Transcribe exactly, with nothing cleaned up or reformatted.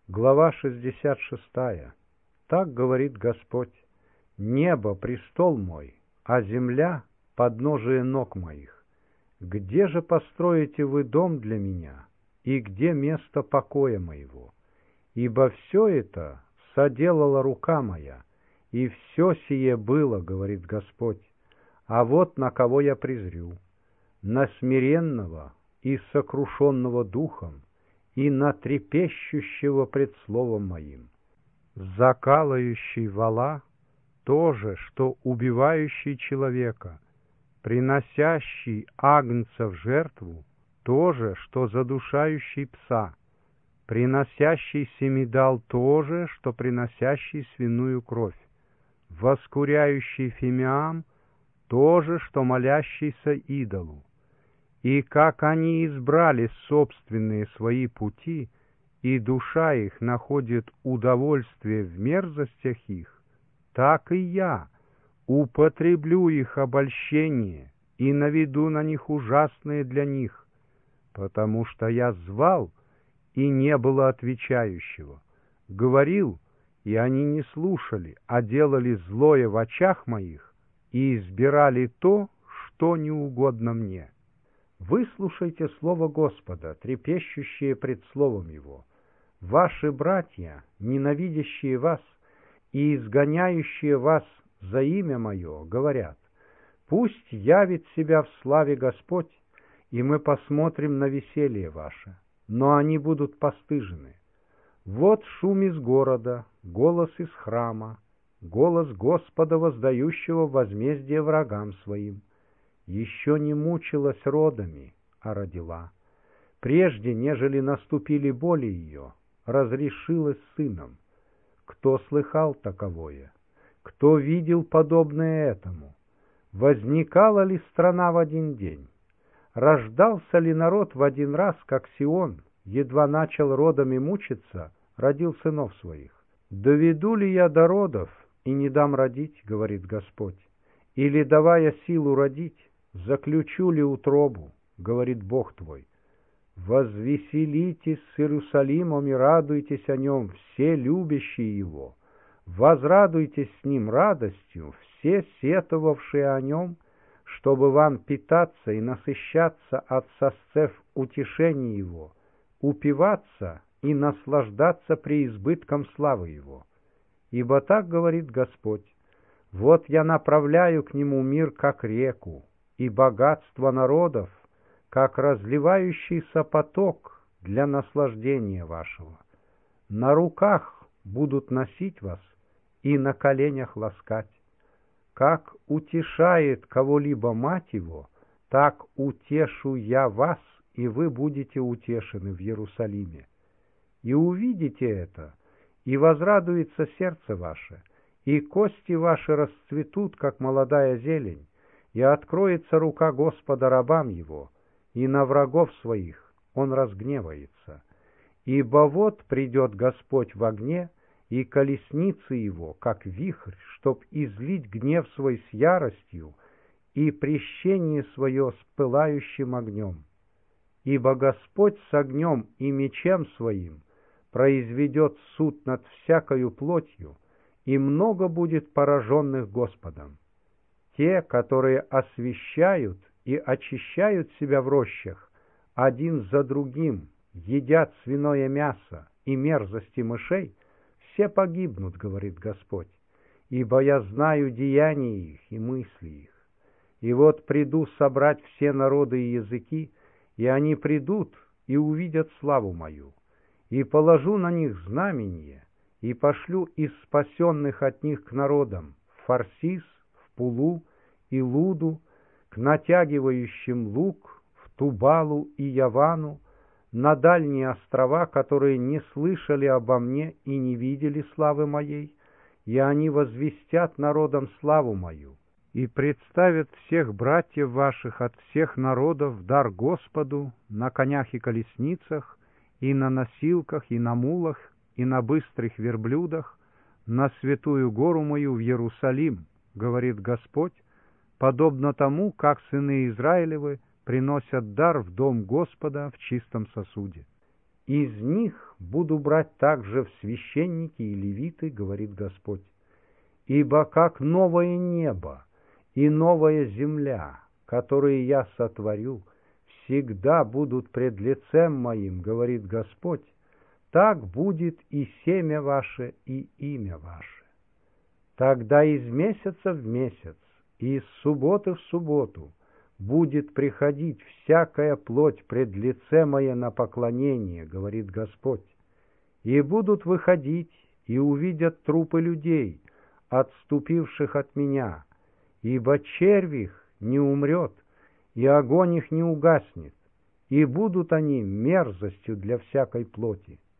Глава шестьдесят шестая. Так говорит Господь: «Небо — престол мой, а земля — подножие ног моих. Где же построите вы дом для меня, и где место покоя моего? Ибо все это соделала рука моя, и все сие было, говорит Господь. А вот на кого я презрю: на смиренного и сокрушенного духом, и на трепещущего пред словом моим. Закалающий вола — то же, что убивающий человека, приносящий агнца в жертву — то же, что задушающий пса, приносящий семидал — то же, что приносящий свиную кровь, воскуряющий фимиам — то же, что молящийся идолу. И как они избрали собственные свои пути, и душа их находит удовольствие в мерзостях их, так и я употреблю их обольщение и наведу на них ужасные для них, потому что я звал, и не было отвечающего, говорил, и они не слушали, а делали злое в очах моих и избирали то, что не угодно мне. Выслушайте слово Господа, трепещущие пред словом Его. Ваши братья, ненавидящие вас и изгоняющие вас за имя Мое, говорят: пусть явит себя в славе Господь, и мы посмотрим на веселье ваше. Но они будут постыжены. Вот шум из города, голос из храма, голос Господа, воздающего возмездие врагам своим. Еще не мучилась родами, а родила. Прежде, нежели наступили боли ее, разрешилась сыном. Кто слыхал таковое? Кто видел подобное этому? Возникала ли страна в один день? Рождался ли народ в один раз, как Сион, едва начал родами мучиться, родил сынов своих? Доведу ли я до родов и не дам родить, говорит Господь? Или, давая силу родить, заключу ли утробу, говорит Бог твой? Возвеселитесь с Иерусалимом и радуйтесь о нем, все любящие его. Возрадуйтесь с ним радостью, все сетовавшие о нем, чтобы вам питаться и насыщаться от сосцев утешения его, упиваться и наслаждаться преизбытком славы его. Ибо так говорит Господь: вот я направляю к нему мир, как реку, и богатство народов, как разливающийся поток для наслаждения вашего. На руках будут носить вас и на коленях ласкать. Как утешает кого-либо мать его, так утешу я вас, и вы будете утешены в Иерусалиме. И увидите это, и возрадуется сердце ваше, и кости ваши расцветут, как молодая зелень, и откроется рука Господа рабам его, и на врагов своих он разгневается. Ибо вот придет Господь в огне, и колесницы его, как вихрь, чтоб излить гнев свой с яростью и прещение свое с пылающим огнем. Ибо Господь с огнем и мечем своим произведет суд над всякою плотью, и много будет пораженных Господом. Те, которые освящают и очищают себя в рощах, один за другим едят свиное мясо и мерзости мышей, все погибнут, говорит Господь, ибо я знаю деяния их и мысли их. И вот приду собрать все народы и языки, и они придут и увидят славу мою, и положу на них знамение, и пошлю из спасенных от них к народам в Фарсис, в Пулу и Луду, к натягивающим лук, в Тубалу и Явану, на дальние острова, которые не слышали обо мне и не видели славы моей, и они возвестят народам славу мою, и представят всех братьев ваших от всех народов в дар Господу на конях и колесницах, и на носилках, и на мулах, и на быстрых верблюдах, на святую гору мою в Иерусалим, говорит Господь, подобно тому, как сыны Израилевы приносят дар в дом Господа в чистом сосуде. из них буду брать также в священники и левиты, говорит Господь. Ибо как новое небо и новая земля, которые я сотворю, всегда будут пред лицем моим, говорит Господь, так будет и семя ваше, и имя ваше. Тогда из месяца в месяц, и из субботы в субботу будет приходить всякая плоть пред лице мое на поклонение, говорит Господь, и будут выходить и увидят трупы людей, отступивших от меня, ибо червь их не умрет, и огонь их не угаснет, и будут они мерзостью для всякой плоти.